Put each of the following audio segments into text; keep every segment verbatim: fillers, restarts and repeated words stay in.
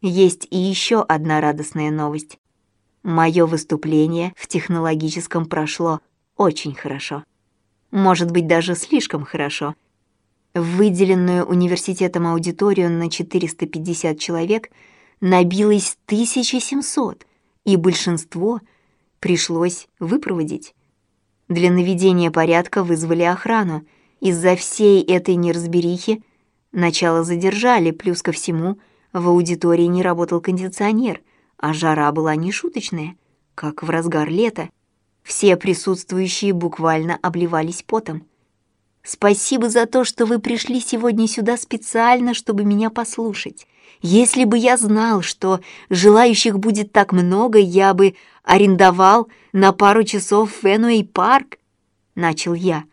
Есть и еще одна радостная новость. Мое выступление в технологическом прошло очень хорошо. Может быть, даже слишком хорошо. В выделенную университетом аудиторию на четыреста пятьдесят человек набилось тысяча семьсот, и большинство пришлось выпроводить. Для наведения порядка вызвали охрану. Из-за всей этой неразберихи начало задержали, плюс ко всему в аудитории не работал кондиционер, а жара была нешуточная, как в разгар лета. Все присутствующие буквально обливались потом. «Спасибо за то, что вы пришли сегодня сюда специально, чтобы меня послушать. Если бы я знал, что желающих будет так много, я бы арендовал на пару часов Фенуэй-парк», — начал я.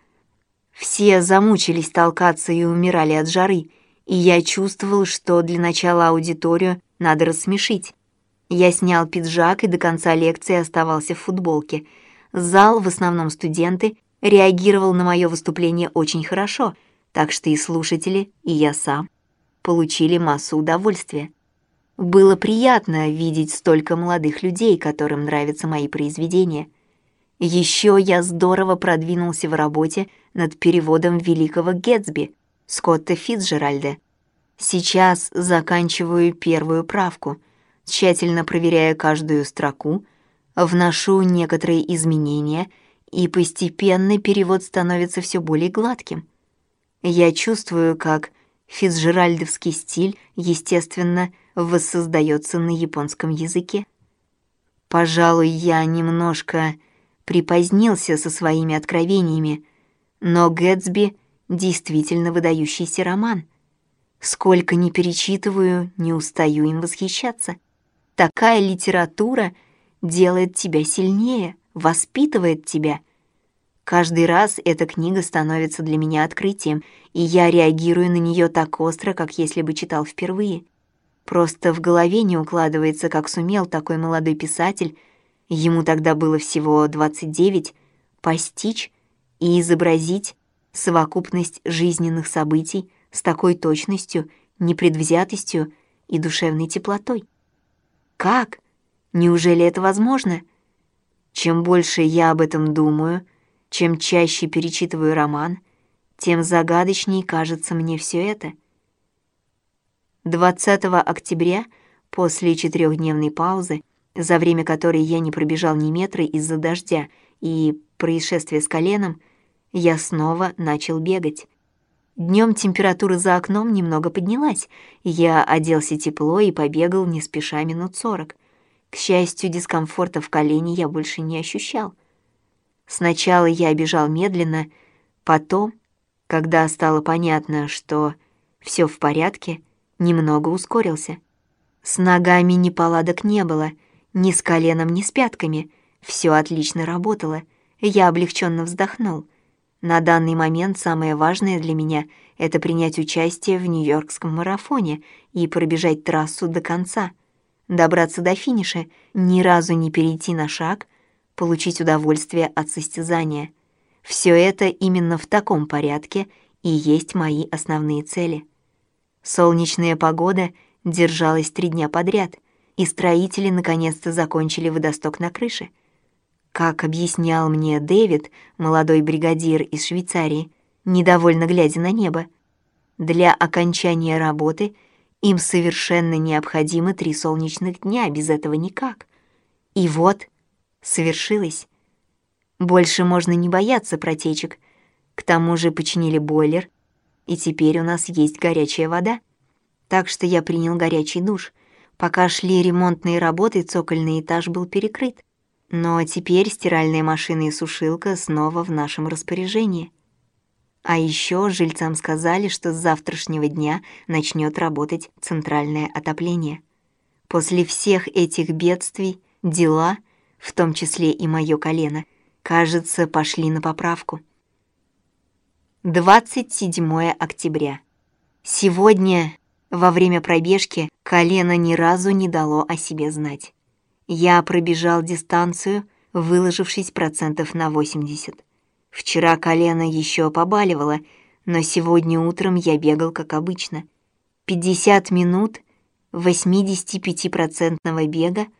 Все замучились толкаться и умирали от жары, и я чувствовал, что для начала аудиторию надо рассмешить. Я снял пиджак и до конца лекции оставался в футболке. Зал, в основном студенты, реагировал на мое выступление очень хорошо, так что и слушатели, и я сам получили массу удовольствия. Было приятно видеть столько молодых людей, которым нравятся мои произведения. Еще я здорово продвинулся в работе над переводом великого Гэтсби Скотта Фицджеральда. Сейчас заканчиваю первую правку, тщательно проверяя каждую строку, вношу некоторые изменения, и постепенно перевод становится все более гладким. Я чувствую, как фицджеральдовский стиль, естественно, воссоздается на японском языке. Пожалуй, я немножко припозднился со своими откровениями, но Гэтсби действительно выдающийся роман. Сколько ни перечитываю, не устаю им восхищаться. Такая литература делает тебя сильнее, воспитывает тебя. Каждый раз эта книга становится для меня открытием, и я реагирую на нее так остро, как если бы читал впервые. Просто в голове не укладывается, как сумел такой молодой писатель, ему тогда было всего двадцать девять, постичь и изобразить совокупность жизненных событий с такой точностью, непредвзятостью и душевной теплотой. Как? Неужели это возможно? Чем больше я об этом думаю, чем чаще перечитываю роман, тем загадочней кажется мне все это. двадцатого октября, после четырехдневной паузы, за время которой я не пробежал ни метра из-за дождя и происшествия с коленом, я снова начал бегать. Днем температура за окном немного поднялась, я оделся тепло и побегал не спеша минут сорок. К счастью, дискомфорта в колене я больше не ощущал. Сначала я бежал медленно, потом, когда стало понятно, что все в порядке, немного ускорился. С ногами неполадок не было, ни с коленом, ни с пятками. Все отлично работало. Я облегченно вздохнул. На данный момент самое важное для меня — это принять участие в Нью-Йоркском марафоне и пробежать трассу до конца, добраться до финиша, ни разу не перейти на шаг, получить удовольствие от состязания. Все это именно в таком порядке и есть мои основные цели. Солнечная погода держалась три дня подряд, и строители наконец-то закончили водосток на крыше. Как объяснял мне Дэвид, молодой бригадир из Швейцарии, недовольно глядя на небо, для окончания работы им совершенно необходимо три солнечных дня, без этого никак. И вот свершилось. Больше можно не бояться протечек. К тому же починили бойлер, и теперь у нас есть горячая вода. Так что я принял горячий душ. Пока шли ремонтные работы, цокольный этаж был перекрыт. Но теперь стиральная машина и сушилка снова в нашем распоряжении. А еще жильцам сказали, что с завтрашнего дня начнет работать центральное отопление. После всех этих бедствий дела, в том числе и моё колено, кажется, пошли на поправку. двадцать седьмого октября. Сегодня, во время пробежки, колено ни разу не дало о себе знать. Я пробежал дистанцию, выложившись процентов на восемьдесят. Вчера колено еще побаливало, но сегодня утром я бегал как обычно. пятьдесят минут восемьдесят пять процентов бега